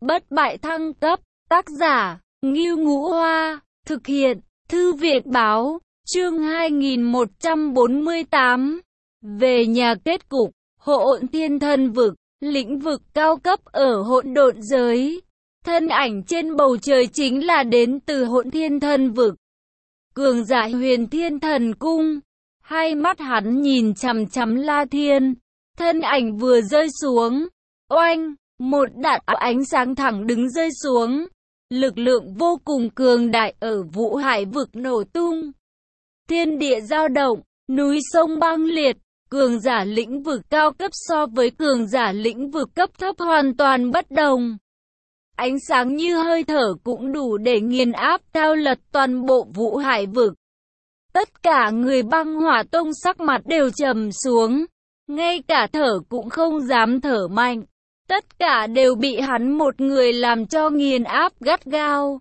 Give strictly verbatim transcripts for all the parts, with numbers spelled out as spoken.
bất bại thăng cấp, tác giả, Ngưu Ngũ Hoa, thực hiện, Thư viện Báo, chương hai nghìn một trăm bốn mươi tám. Về nhà kết cục, Hỗn Thiên Thần Vực, lĩnh vực cao cấp ở hỗn độn giới. Thân ảnh trên bầu trời chính là đến từ Hỗn Thiên Thần Vực. Cường giả Huyền Thiên Thần Cung, hai mắt hắn nhìn chằm chằm La Thiên. Thân ảnh vừa rơi xuống, oanh, một đạn ánh sáng thẳng đứng rơi xuống. Lực lượng vô cùng cường đại ở Vũ Hải vực nổ tung. Thiên địa dao động, núi sông băng liệt, cường giả lĩnh vực cao cấp so với cường giả lĩnh vực cấp thấp hoàn toàn bất đồng. Ánh sáng như hơi thở cũng đủ để nghiền áp theo lật toàn bộ Vũ Hải vực. Tất cả người Băng Hỏa Tông sắc mặt đều trầm xuống, ngay cả thở cũng không dám thở mạnh. Tất cả đều bị hắn một người làm cho nghiền áp gắt gao.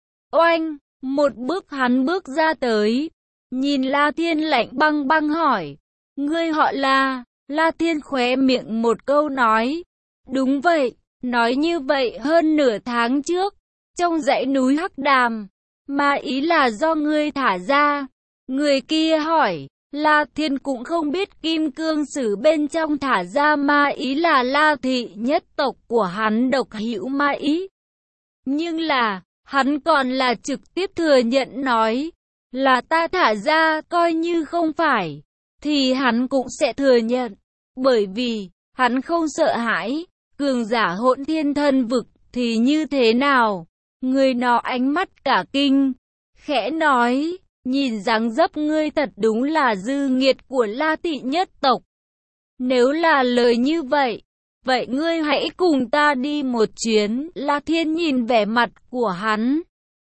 Oanh, một bước hắn bước ra tới, nhìn La Thiên lạnh băng băng hỏi, ngươi họ La? La Thiên khóe miệng một câu nói, đúng vậy. Nói như vậy hơn nửa tháng trước, trong dãy núi Hắc Đàm, ma ý là do ngươi thả ra. Người kia hỏi, La Thiên cũng không biết Kim Cương Sử bên trong thả ra ma ý là La thị nhất tộc của hắn độc hữu ma ý. Nhưng là, hắn còn là trực tiếp thừa nhận nói, là ta thả ra, coi như không phải, thì hắn cũng sẽ thừa nhận, bởi vì, hắn không sợ hãi. Cường giả Hỗn Thiên Thần Vực thì như thế nào? Người nọ ánh mắt cả kinh, khẽ nói, nhìn dáng dấp ngươi thật đúng là dư nghiệt của La thị nhất tộc. Nếu là lời như vậy, vậy ngươi hãy cùng ta đi một chuyến. La Thiên nhìn vẻ mặt của hắn,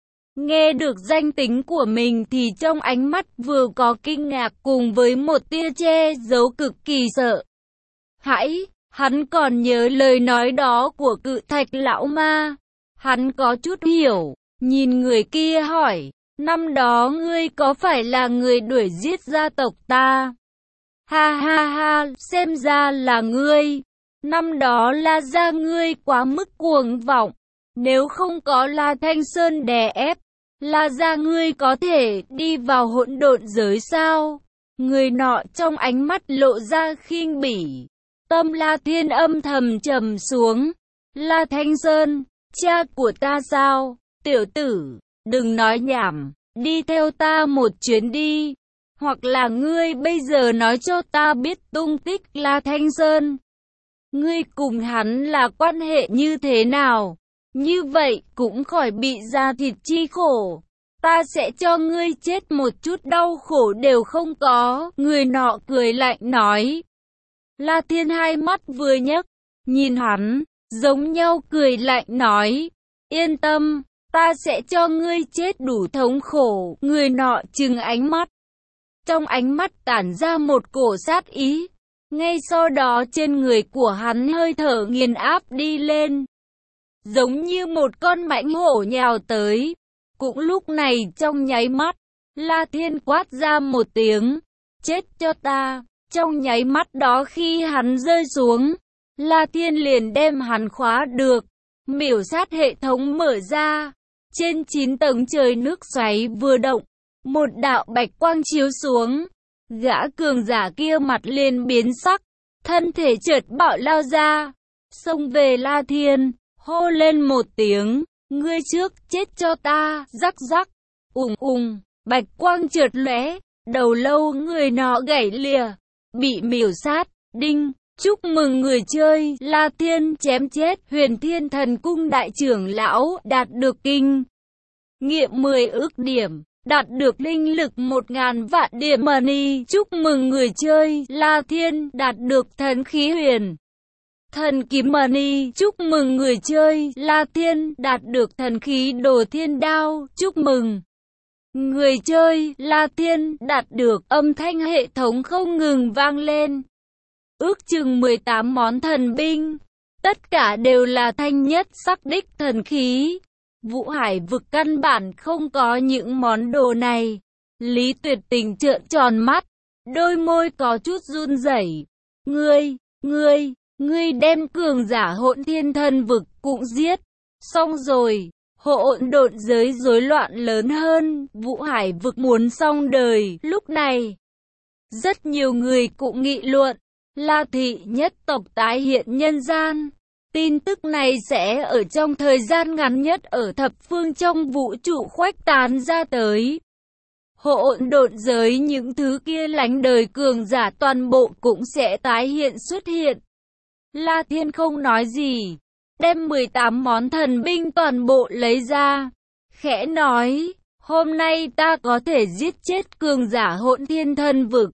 nghe được danh tính của mình thì trong ánh mắt vừa có kinh ngạc cùng với một tia che giấu cực kỳ sợ hãi. Hắn còn nhớ lời nói đó của Cự Thạch lão ma. Hắn có chút hiểu, nhìn người kia hỏi, năm đó ngươi có phải là người đuổi giết gia tộc ta? Ha ha ha, xem ra là ngươi. Năm đó La gia ngươi quá mức cuồng vọng. Nếu không có La Thanh Sơn đè ép, La gia ngươi có thể đi vào hỗn độn giới sao? Người nọ trong ánh mắt lộ ra khinh bỉ. Tâm La Thiên âm thầm trầm xuống. La Thanh Sơn, cha của ta sao? Tiểu tử, đừng nói nhảm, đi theo ta một chuyến đi. Hoặc là ngươi bây giờ nói cho ta biết tung tích La Thanh Sơn. Ngươi cùng hắn là quan hệ như thế nào? Như vậy cũng khỏi bị da thịt chi khổ. Ta sẽ cho ngươi chết một chút đau khổ đều không có. Người nọ cười lạnh nói. La Thiên hai mắt vừa nhấc, nhìn hắn, giống nhau cười lạnh nói, yên tâm, ta sẽ cho ngươi chết đủ thống khổ. Người nọ trừng ánh mắt, trong ánh mắt tản ra một cổ sát ý, ngay sau đó trên người của hắn hơi thở nghiền áp đi lên, giống như một con mãnh hổ nhào tới. Cũng lúc này trong nháy mắt, La Thiên quát ra một tiếng, chết cho ta. Trong nháy mắt đó khi hắn rơi xuống, La Thiên liền đem hắn khóa được. Miểu sát hệ thống mở ra. Trên chín tầng trời nước xoáy vừa động, một đạo bạch quang chiếu xuống. Gã cường giả kia mặt liền biến sắc, thân thể chợt bạo lao ra, xông về La Thiên, hô lên một tiếng, ngươi trước chết cho ta. Rắc rắc, ùng ùng, bạch quang chợt lóe, đầu lâu người nọ gãy lìa, bị miểu sát. Đinh, chúc mừng người chơi La Thiên chém chết Huyền Thiên Thần Cung đại trưởng lão, đạt được kinh nghiệm mười ức điểm, đạt được linh lực một ngàn vạn điểm money. Chúc mừng người chơi La Thiên đạt được thần khí huyền thần kiếm money. Chúc mừng người chơi La Thiên đạt được thần khí đồ thiên đao. Chúc mừng người chơi La Thiên đạt được âm thanh hệ thống không ngừng vang lên. Ước chừng mười tám món thần binh, tất cả đều là thanh nhất sắc đích thần khí. Vũ Hải vực căn bản không có những món đồ này. Lý Tuyệt Tình trợn tròn mắt, đôi môi có chút run rẩy. Ngươi, ngươi, ngươi đem cường giả Hỗn Thiên Thần Vực cũng giết. Xong rồi, hỗn độn giới rối loạn lớn hơn, Vũ Hải vực muốn xong đời. Lúc này, rất nhiều người cũng nghị luận, La Thị nhất tộc tái hiện nhân gian. Tin tức này sẽ ở trong thời gian ngắn nhất ở thập phương trong vũ trụ khuếch tán ra tới. Hỗn độn giới những thứ kia lánh đời cường giả toàn bộ cũng sẽ tái hiện xuất hiện. La Thiên không nói gì, đem mười tám món thần binh toàn bộ lấy ra, khẽ nói, hôm nay ta có thể giết chết cường giả hỗn thiên thần vực.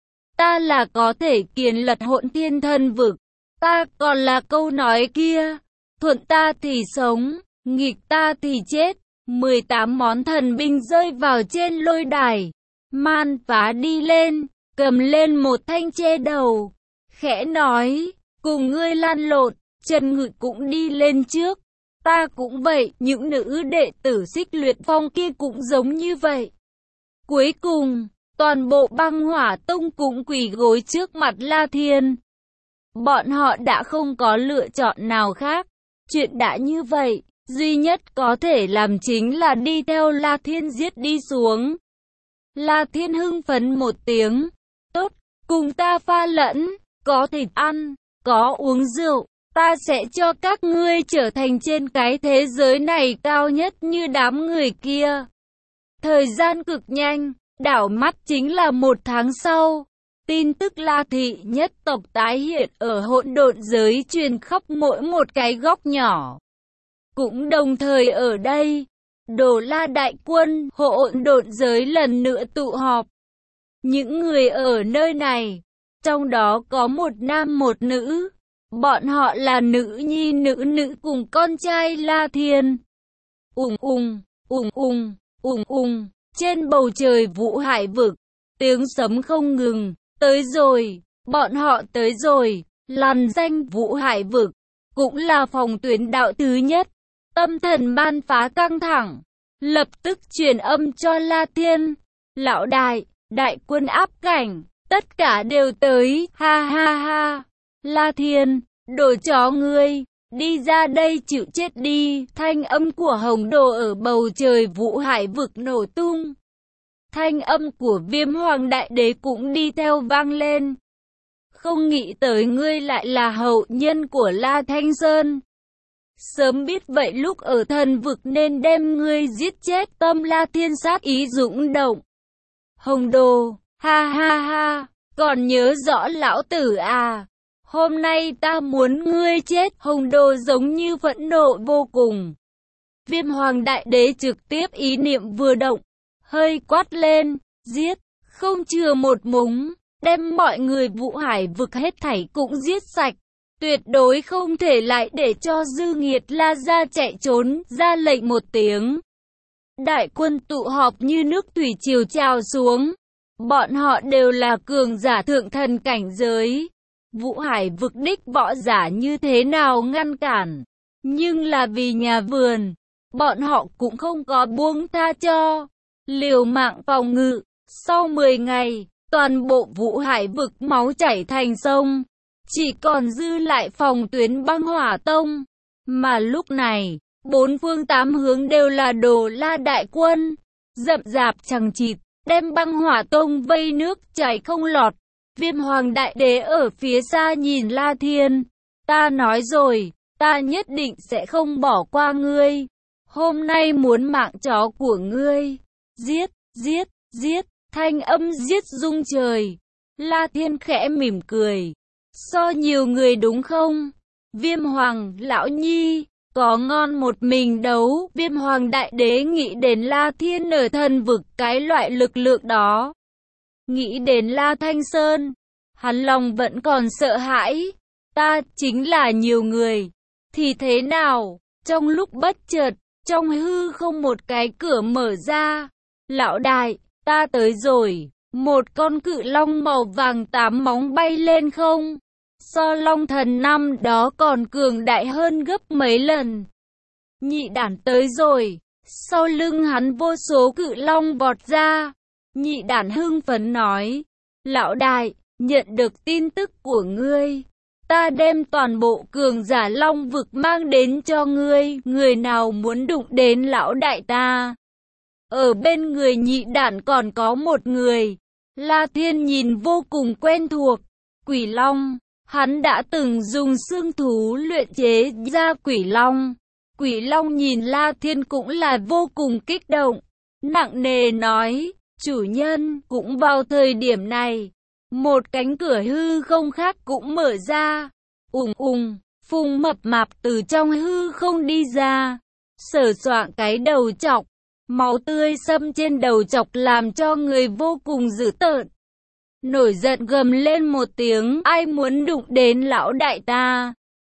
Ta là có thể kiền lật hỗn thiên thần vực. Ta còn là câu nói kia, thuận ta thì sống, nghịch ta thì chết. mười tám món thần binh rơi vào trên lôi đài. Man Phá đi lên, cầm lên một thanh che đầu, khẽ nói, cùng ngươi lan lộn. Trần Ngự cũng đi lên trước. Ta cũng vậy, những nữ đệ tử Xích Luyện Phong kia cũng giống như vậy. Cuối cùng, toàn bộ Băng Hỏa Tông cũng quỳ gối trước mặt La Thiên. Bọn họ đã không có lựa chọn nào khác. Chuyện đã như vậy, duy nhất có thể làm chính là đi theo La Thiên giết đi xuống. La Thiên hưng phấn một tiếng. Tốt, cùng ta pha lẫn, có thịt ăn, có uống rượu. Ta sẽ cho các ngươi trở thành trên cái thế giới này cao nhất như đám người kia. Thời gian cực nhanh, đảo mắt chính là một tháng sau. Tin tức La Thị nhất tộc tái hiện ở hỗn độn giới truyền khắp mỗi một cái góc nhỏ. Cũng đồng thời ở đây, Đồ La đại quân hỗn độn giới lần nữa tụ họp. Những người ở nơi này, trong đó có một nam một nữ. Bọn họ là nữ nhi nữ nữ cùng con trai La Thiên. Ùng ùng, ùng ùng, ùng ùng, trên bầu trời Vũ Hải vực, tiếng sấm không ngừng. Tới rồi, bọn họ tới rồi, làn danh Vũ Hải vực, cũng là phòng tuyến đạo thứ nhất. Tâm thần Man Phá căng thẳng, lập tức truyền âm cho La Thiên. Lão đại, đại quân áp cảnh, tất cả đều tới, ha ha ha. La Thiên, đồ chó ngươi, đi ra đây chịu chết đi. Thanh âm của Hồng Đồ ở bầu trời Vũ Hải vực nổ tung. Thanh âm của Viêm Hoàng Đại Đế cũng đi theo vang lên. Không nghĩ tới ngươi lại là hậu nhân của La Thanh Sơn. Sớm biết vậy lúc ở thần vực nên đem ngươi giết chết. Tâm La Thiên sát ý dũng động. Hồng Đồ, ha ha ha, còn nhớ rõ lão tử à? Hôm nay ta muốn ngươi chết. Hồng Đồ giống như phẫn nộ vô cùng. Viêm Hoàng Đại Đế trực tiếp ý niệm vừa động, hơi quát lên, giết, không chừa một mống, đem mọi người Vũ Hải vực hết thảy cũng giết sạch. Tuyệt đối không thể lại để cho dư nghiệt La Gia chạy trốn. Ra lệnh một tiếng, đại quân tụ họp như nước thủy triều trào xuống. Bọn họ đều là cường giả thượng thần cảnh giới. Vũ Hải vực đích võ giả như thế nào ngăn cản, nhưng là vì nhà vườn, bọn họ cũng không có buông tha cho, liều mạng phòng ngự. Sau mười ngày, toàn bộ Vũ Hải vực máu chảy thành sông, chỉ còn dư lại phòng tuyến Băng Hỏa Tông. Mà lúc này, bốn phương tám hướng đều là Đồ La đại quân, rậm rạp chằng chịt, đem Băng Hỏa Tông vây nước chảy không lọt. Viêm Hoàng Đại Đế ở phía xa nhìn La Thiên. Ta nói rồi, ta nhất định sẽ không bỏ qua ngươi. Hôm nay muốn mạng chó của ngươi. Giết, giết, giết, thanh âm giết rung trời. La Thiên khẽ mỉm cười. So nhiều người đúng không? Viêm Hoàng, lão nhi, có ngon một mình đấu. Viêm Hoàng Đại Đế nghĩ đến La Thiên ở thần vực cái loại lực lượng đó. Nghĩ đến La Thanh Sơn, hắn lòng vẫn còn sợ hãi. Ta chính là nhiều người, thì thế nào? Trong lúc bất chợt, trong hư không một cái cửa mở ra. Lão đại, ta tới rồi. Một con cự long màu vàng tám móng bay lên không. So long thần năm đó còn cường đại hơn gấp mấy lần. Nhị đản tới rồi. Sau lưng hắn vô số cự long vọt ra. Nhị đản hưng phấn nói, lão đại, nhận được tin tức của ngươi. ta đem toàn bộ cường giả long vực mang đến cho ngươi, người nào muốn đụng đến lão đại ta. Ở bên người nhị đản còn có một người, La Thiên nhìn vô cùng quen thuộc, Quỷ Long. Hắn đã từng dùng xương thú luyện chế ra Quỷ Long. Quỷ Long nhìn La Thiên cũng là vô cùng kích động, nặng nề nói, chủ nhân. Cũng vào thời điểm này, một cánh cửa hư không khác cũng mở ra, ùng ùng, Phùng Mập Mạp từ trong hư không đi ra, sờ soạng cái đầu chọc, máu tươi xâm trên đầu chọc làm cho người vô cùng dữ tợn. Nổi giận gầm lên một tiếng, ai muốn đụng đến lão đại ta.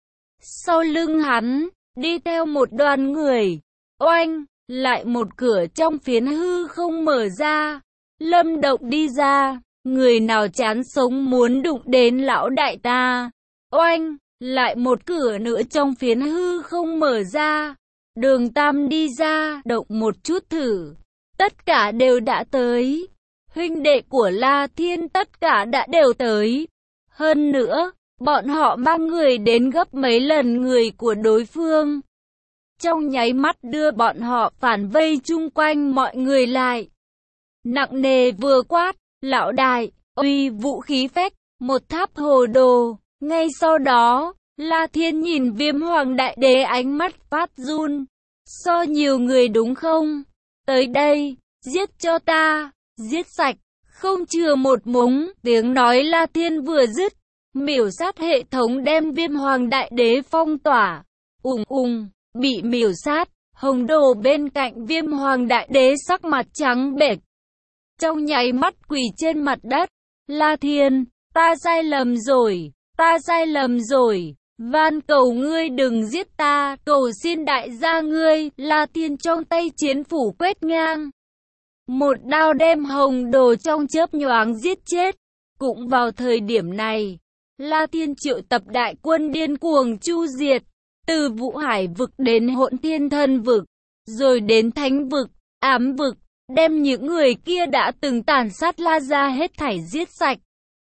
Sau lưng hắn, đi theo một đoàn người, oanh, lại một cửa trong phiến hư không mở ra, Lâm Động đi ra, người nào chán sống muốn đụng đến lão đại ta. Oanh, lại một cửa nữa trong phiến hư không mở ra, Đường Tam đi ra, động một chút thử, tất cả đều đã tới. Huynh đệ của La Thiên tất cả đã đều tới. Hơn nữa, bọn họ mang người đến gấp mấy lần người của đối phương. Trong nháy mắt đưa bọn họ phản vây chung quanh mọi người lại. Nặng nề vừa quát, lão đại, uy vũ khí phách, một tháp hồ đồ. Ngay sau đó, La Thiên nhìn Viêm Hoàng Đại Đế ánh mắt phát run. So nhiều người đúng không? Tới đây, giết cho ta, giết sạch, không chừa một mống. Tiếng nói La Thiên vừa dứt, miểu sát hệ thống đem Viêm Hoàng Đại Đế phong tỏa. Ùng ùng, bị miểu sát, Hồng Đồ bên cạnh Viêm Hoàng Đại Đế sắc mặt trắng bệch, trong nháy mắt quỳ trên mặt đất. La Thiên, ta sai lầm rồi, ta sai lầm rồi, van cầu ngươi đừng giết ta, cầu xin đại gia ngươi. La Thiên trong tay chiến phủ quét ngang, một đao đem Hồng Đồ trong chớp nhoáng giết chết. Cũng vào thời điểm này, La Thiên triệu tập đại quân điên cuồng chu diệt, từ Vũ Hải vực đến Hỗn Thiên Thần vực, rồi đến Thánh vực, Ám vực, đem những người kia đã từng tàn sát La gia hết thảy giết sạch.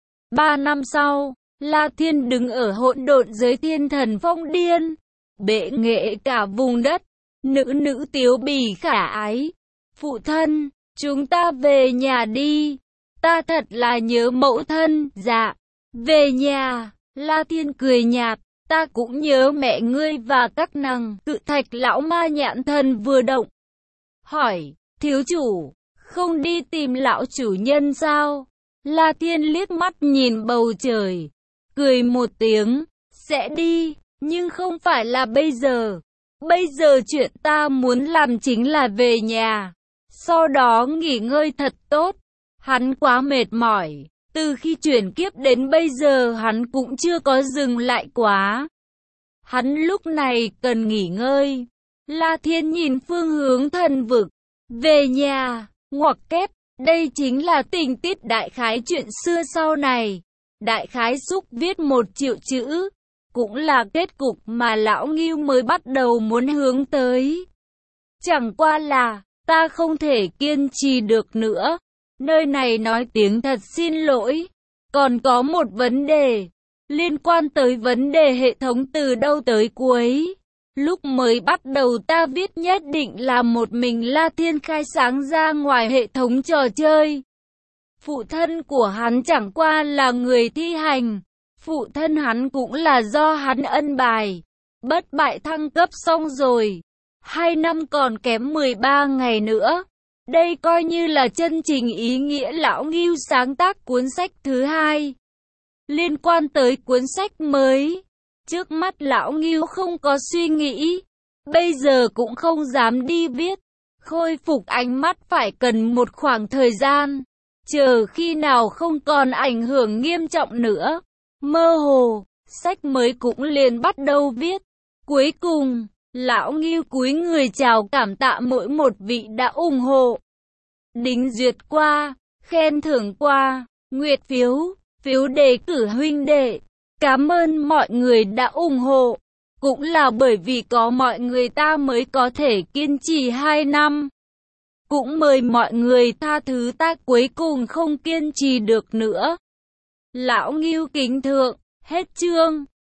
Ba năm sau, La Thiên đứng ở hỗn độn giới Thiên Thần Phong Điên, bệ nghệ cả vùng đất. Nữ nữ tiếu bỉ khả ái, phụ thân, chúng ta về nhà đi, ta thật là nhớ mẫu thân. Dạ, về nhà. La Thiên cười nhạt, ta cũng nhớ mẹ ngươi và các nàng. Cự Thạch lão ma nhãn thần vừa động, hỏi, thiếu chủ, không đi tìm lão chủ nhân sao? La Thiên liếc mắt nhìn bầu trời, cười một tiếng, sẽ đi, nhưng không phải là bây giờ. Bây giờ chuyện ta muốn làm chính là về nhà, sau đó nghỉ ngơi thật tốt. Hắn quá mệt mỏi, từ khi chuyển kiếp đến bây giờ hắn cũng chưa có dừng lại quá. Hắn lúc này cần nghỉ ngơi. La Thiên nhìn phương hướng thần vực, về nhà, ngoặc kép, đây chính là tình tiết đại khái chuyện xưa sau này. Đại khái xúc viết một triệu chữ, cũng là kết cục mà lão Ngưu mới bắt đầu muốn hướng tới. Chẳng qua là, ta không thể kiên trì được nữa. Nơi này nói tiếng thật xin lỗi. Còn có một vấn đề, liên quan tới vấn đề hệ thống từ đâu tới cuối. Lúc mới bắt đầu ta viết nhất định là một mình La Thiên khai sáng ra ngoài hệ thống trò chơi. Phụ thân của hắn chẳng qua là người thi hành. Phụ thân hắn cũng là do hắn ân bài. Bất bại thăng cấp xong rồi. Hai năm còn kém mười ba ngày nữa. Đây coi như là chân trình ý nghĩa lão Ngưu sáng tác cuốn sách thứ hai. Liên quan tới cuốn sách mới, trước mắt lão Ngưu không có suy nghĩ, bây giờ cũng không dám đi viết. Khôi phục ánh mắt phải cần một khoảng thời gian, chờ khi nào không còn ảnh hưởng nghiêm trọng nữa. Mơ hồ, sách mới cũng liền bắt đầu viết. Cuối cùng, lão Ngưu cúi người chào cảm tạ mỗi một vị đã ủng hộ, đính duyệt qua, khen thưởng qua, nguyệt phiếu, phiếu đề cử huynh đệ. Cảm ơn mọi người đã ủng hộ. Cũng là bởi vì có mọi người ta mới có thể kiên trì hai năm. Cũng mời mọi người tha thứ ta cuối cùng không kiên trì được nữa. Lão Ngưu kính thượng, hết chương.